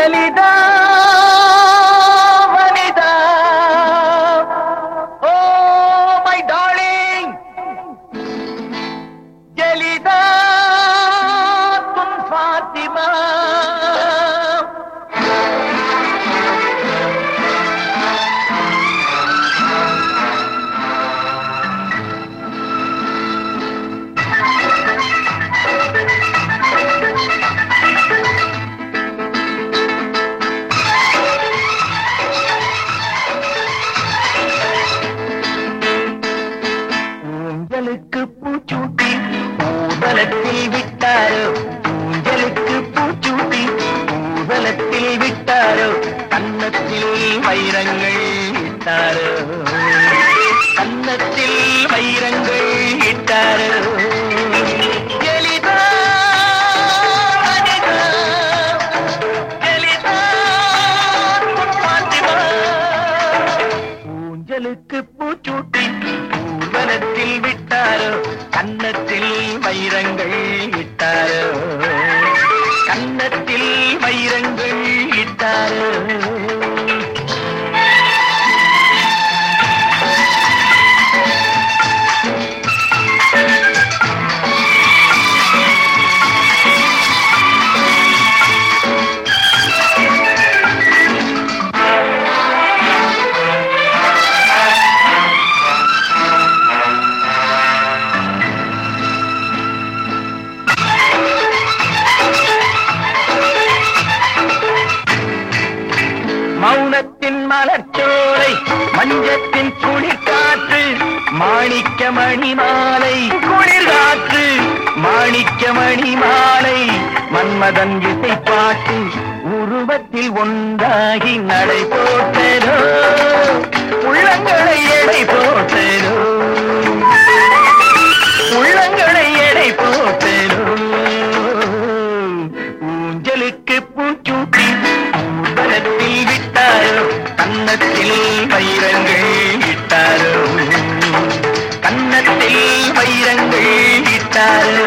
Lalitha Vanitha oh my darling ஜலிதா துன் ஃபாத்திமா ஊஞ்சலுக்கு பூச்சூட்டி ஊதலத்தில் விட்டாரோ ஊஞ்சலுக்கு பூச்சூட்டி ஊதலத்தில் விட்டாரோ கன்னத்தில் வைரங்கள் இட்டாரோ கன்னத்தில் வைரங்கள் இட்டாரோ ஜலிதா வனிதா ஜலிதா ஃபாத்திமா ஊஞ்சலுக்கு பூச்சூட்டி ஊர்வலத்தில் விட்டாரோ கன்னத்தில் வைரங்கள் இட்டாரோ கன்னத்தில் வைரங்கள் இட்டாரோ மௌனத்தின் மலர்ச்சோலை மஞ்சத்தின் குளிர்காற்று மாணிக்க மணி மாலை குளிர்காற்று மாணிக்க மணி மாலை மன்மதன் இசை பாட்டு உருவத்தில் ஒன்றாகி நடை போட்டதோ உள்ளங்களை எடை போட்டதோ உள்ளங்களை எடை போட்டதோ ஊஞ்சலுக்கு பூச்சூட்டி ஊர்வலத்தில் விட்டாரோ கன்னத்தில் வைரங்கள் இட்டாரோ கன்னத்தில் வைரங்கள் இட்டாரோ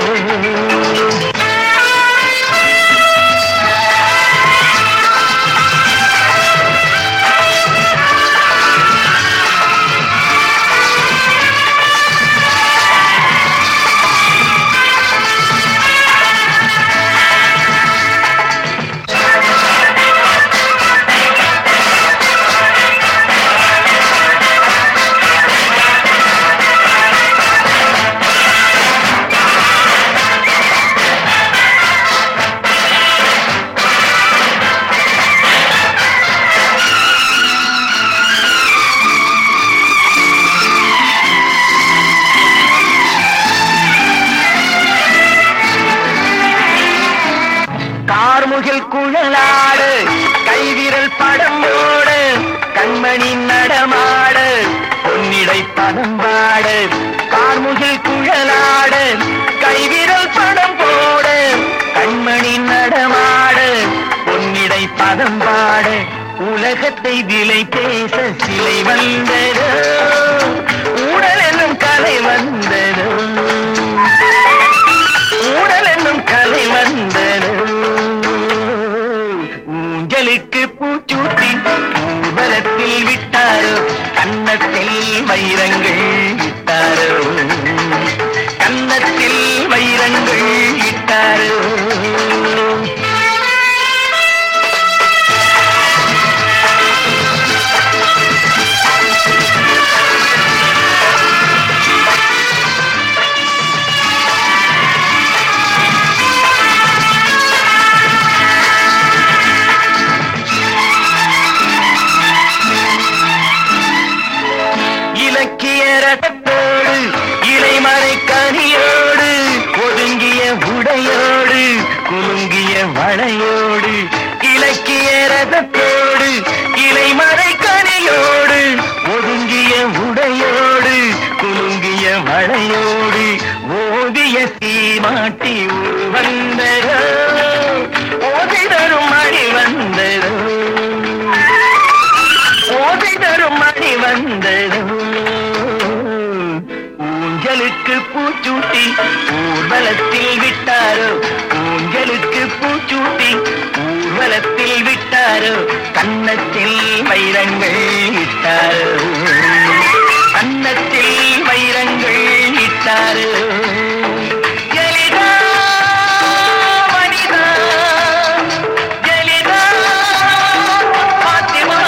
கார்முகில் குழலாடு கைவிரல் படம் ஓடு கண்மணி நடமாடு பொன்னிடை பதம் பாடு கார்முகில் குழலாடு கைவிரல் படம் போடு கண்மணி நடமாடு பொன்னிடை பதம் பாடு உலகத்தை விலை பேச சிலை வந்ததோ ஊடல் என்னும் கலை வந்ததோ ஊடல் என்னும் கலை வந்ததோ ஊஞ்சலுக்கு பூச்சூட்டி ஊர்வலத்தில் விட்டாரோ கன்னத்தில் வைரங்கள் இட்டாரோ கன்னத்தில் வைரங்கள் இட்டாரோ இலக்கிய ரசத்தோடு இலைமறை கனியோடு ஒதுங்கிய உடையோடு குலுங்கிய வளையோடு இலக்கிய ரசத்தோடு இலைமறை கனியோடு ஒதுங்கிய உடையோடு குலுங்கிய வளையோடு ஓவிய சீமாட்டி வந்ததோ ஓதை தரும் மணி வந்ததோ ஓதை தரும் மணி வந்ததோ ஊஞ்சலுக்கு பூச்சூட்டி ஊர்வலத்தில் விட்டாரோ ஊஞ்சலுக்கு பூச்சூட்டி ஊர்வலத்தில் ஊர்வலத்தில் விட்டாரோ கன்னத்தில் வைரங்கள் இட்டாரோ கன்னத்தில் வைரங்கள் இட்டாரோ ஜலிதா வனிதா ஜலிதா பாத்திமா